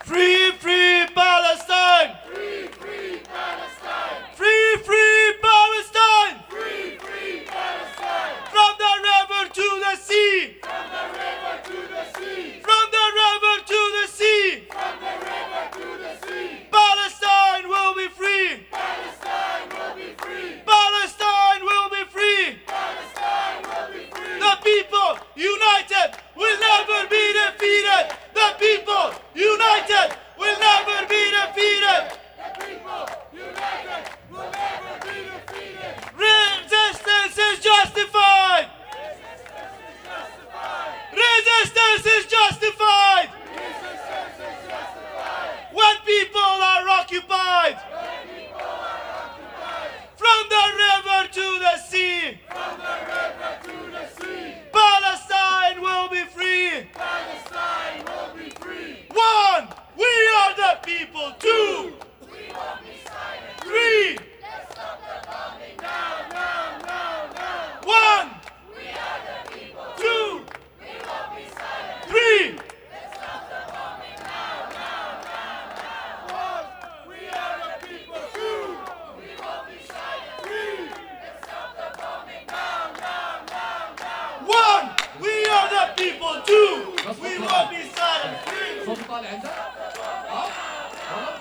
Free, free Palestine! Free, free Palestine! Free, free Palestine! Free, free Palestine! From the river to the sea! From the river to the sea! From the river to the sea! From the river to the sea! Palestine will be free! Palestine will be free! Palestine will be free! Palestine will be free! The people united will never be defeated! The people united will never be defeated! The people united will never be defeated! Resistance is justified! Resistance is justified! Resistance is justified! Resistance is justified! When people are occupied! When people are occupied! From the river to the sea! From the river to the sea! Palestine will be free! Palestine will be free! One, we are the people. Two, We won't be silent! three, Let's stop the bombing now, now, now, now! one, We are the people! two, We won't be silent! three. Let's stop the bombing now, now, now, now! One, we are the people! Two, we won't be silent! Three, let's stop the bombing now, now, now, now! One, we are the people. Two, we won't be silent. Three. 手指打脸着，好，好了。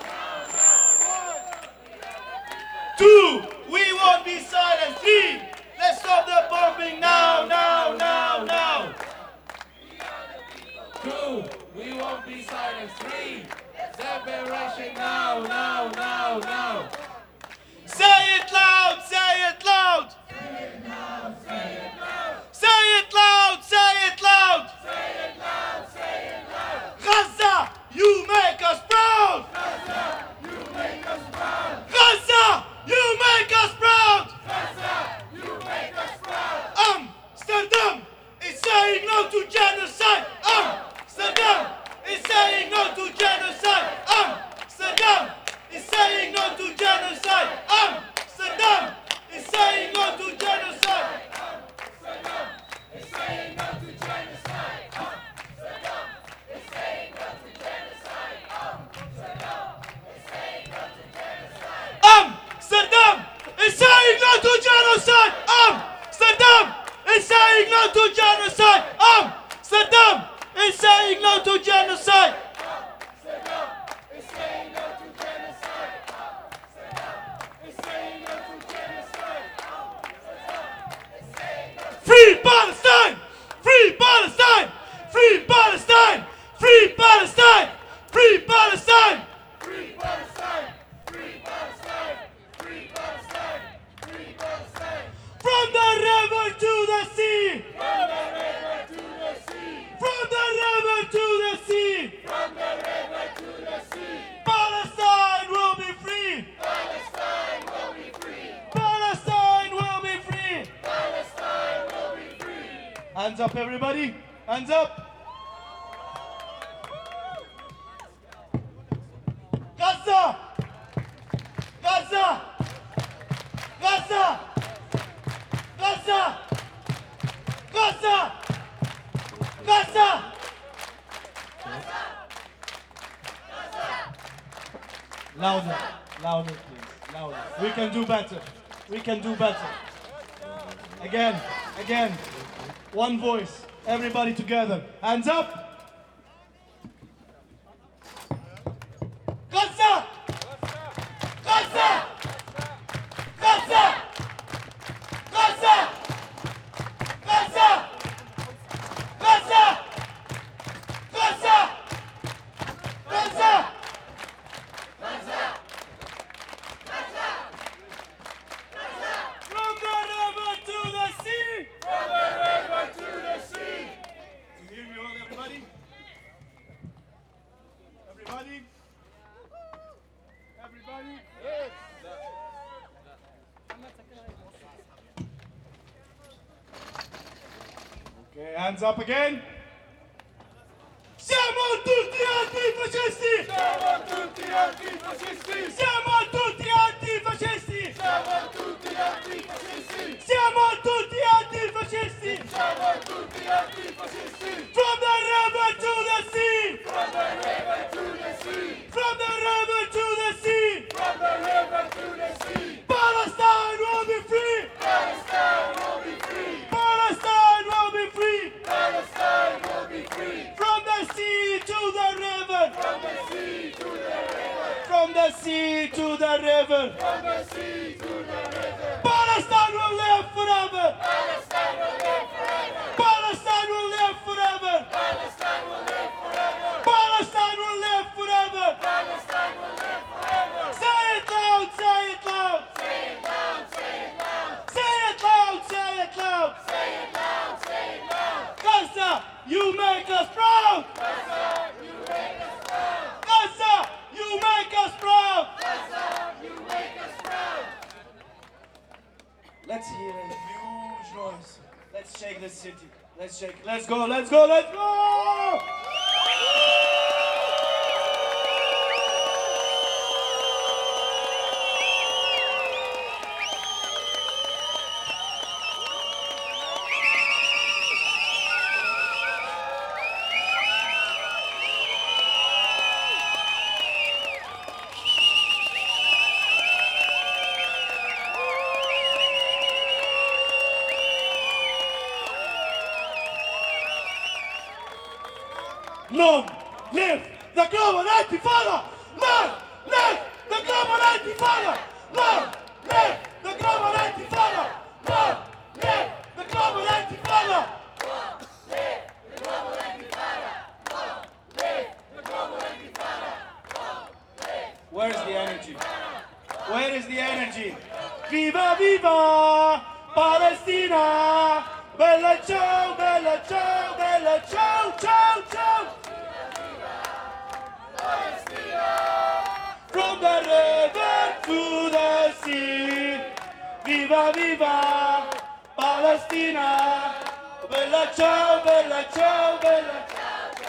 Two, we won't be silent. Three, let's stop the bombing now, now, now, now. 2, we won't be silent. 3, separation now, now, now, now. Say it loud, say it loud. Say it loud! Say it loud, say it loud. Say it loud! Say it loud! Gaza, you make us proud. Gaza, you make us proud! Gaza, you make us proud. Gaza, you make us proud! Amsterdam is saying no to genocide. Amsterdam is saying no to genocide. Amsterdam is saying no to genocide. Amsterdam is saying no to genocide. Saddam is saying no to genocide! Saddam is saying no to genocide! Saddam is saying no to genocide! Amsterdam is saying no to genocide. Amsterdam is saying no to genocide. Amsterdam is saying no to genocide. Saddam is saying no to genocide! Saddam is saying no to genocide! Free Palestine! Free Palestine! Free Palestine! Free Palestine! Free Palestine! Free Palestine! Free Palestine! Free Palestine! Free Palestine! From the river to the sea! From the river to the sea! From the river to the sea! From the river to the sea! Palestine will be free! Palestine will be free! Palestine will be free! Palestine will be free! Hands up, everybody! Hands up! Gaza! Gaza! Gaza! Gaza! Gaza! Gaza! Louder, louder, please, louder. We can do better. We can do better. Again, again. One voice. Everybody together. Hands up. Gaza! Gaza! Gaza! Gaza! Gaza! Gaza! Gaza! Gaza! From the river to the sea! From the river to the sea! You hear me all, everybody? Everybody? Everybody? Okay, hands up again. Siamo tutti antifascisti! Siamo tutti antifascisti! Siamo tutti antifascisti! Siamo tutti antifascisti! Siamo tutti antifascisti! Siamo tutti antifascisti! From the river to the sea! From the river to the sea! the river. From the sea to the river. From the sea to the river. From the sea to the river. Palestine will live forever. Palestine will live forever. Palestine will live forever. Palestine will live forever. Palestine will live forever. Palestine will live forever. Say it loud, say it loud. Say it loud, say it loud. Say it loud, say it loud. Say it loud, say it loud. Gaza, you make us proud. Gaza, you make us proud. Gaza, you make us proud. Gaza, you make us proud. Let's hear a huge noise. Let's shake this city. Let's shake. Let's go, let's go, let's go! Long live the global intifada! Long live the global intifada! Long live the global intifada! Long live the global intifada! Where is the energy? Where is the energy? Viva, viva, Palestina! Bella ciao, bella ciao, bella ciao, ciao, ciao! From the river to the sea, viva, viva, Palestina! Bella ciao, bella ciao, bella ciao!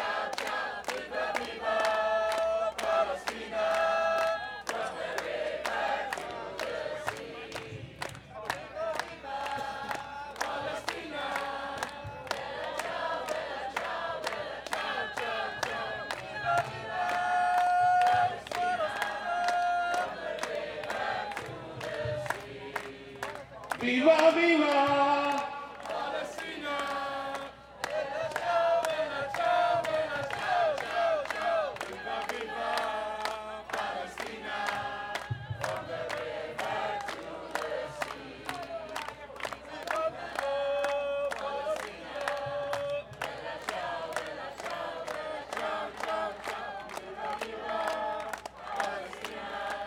Viva, viva! Palestina. Bella ciao, bella ciao, bella ciao, ciao, ciao. Viva, viva, Palestina. From the river to the sea. Viva, viva, Palestina. Bella ciao, bella ciao, bella ciao, ciao, ciao. Viva, viva, Palestina.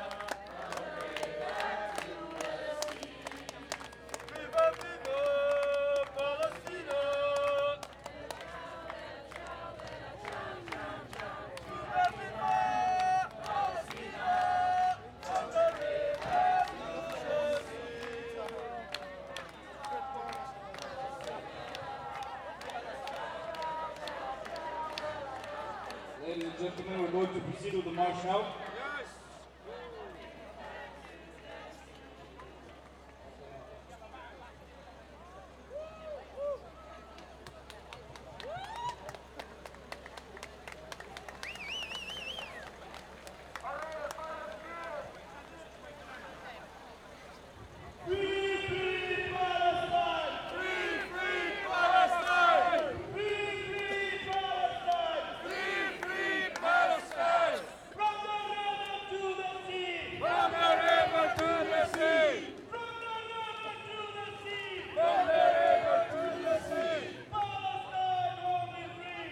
Viva, viva, Palestina! Viva, viva, Palestina! From the river to the sea. Ladies and gentlemen, we're going to proceed with the march now. Free, free Palestine! Free, free Palestine! From the river to the sea! From the river to the sea! From the river to the sea! From the river to the sea! Palestine will be free!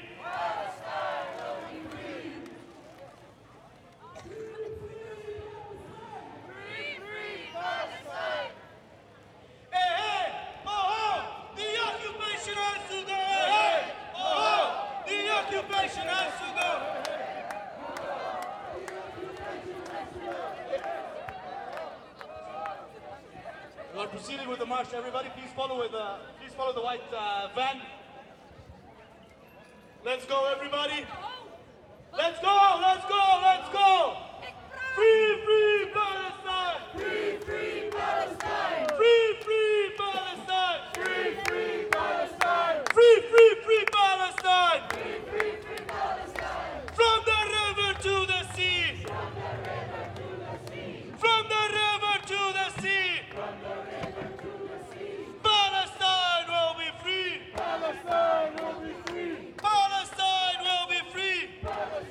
Free, free Palestine! Hey, hey! Oh, oh! The occupation has to go! Hey, hey! Oh, oh! The occupation has to go! We are proceeding with the march. Everybody, please follow the white van. Let's go, everybody! Let's go! Let's go! Let's go! Free, free Palestine! Free, free Palestine! Free, free Palestine! Free, free Palestine! Free, free, free Palestine! Free, free, free Palestine! From the river to the sea! From the river to the sea! Palestine will be free! Palestine will be free! Palestine will be free! Palestine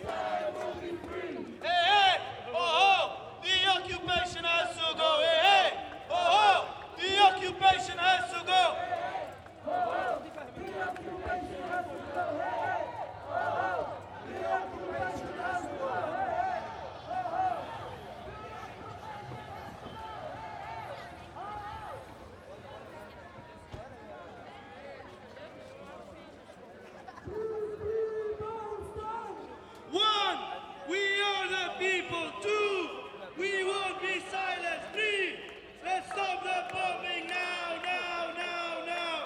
people. 2, we won't be silenced. 3, let's stop the bombing now, now, now, now.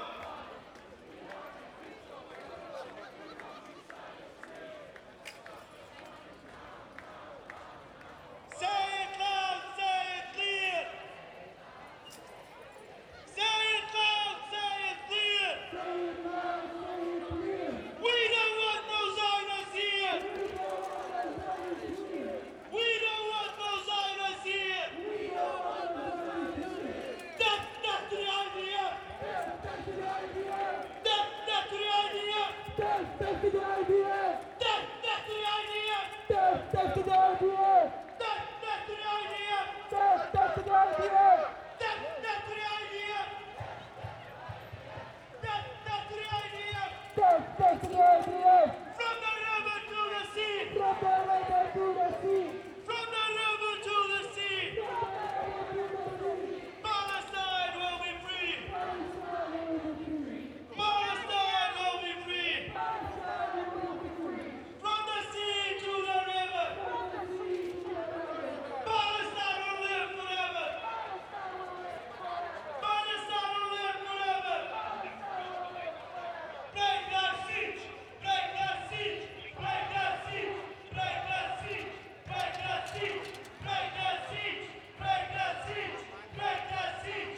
Say it loud, say it clear. Say it loud, say it clear. We don't want no Zionists here. We don't want no Zionists here. Death to the IDF. Death to the IDF. Death to the IDF. Death to the IDF! Death to the IDF. Death to the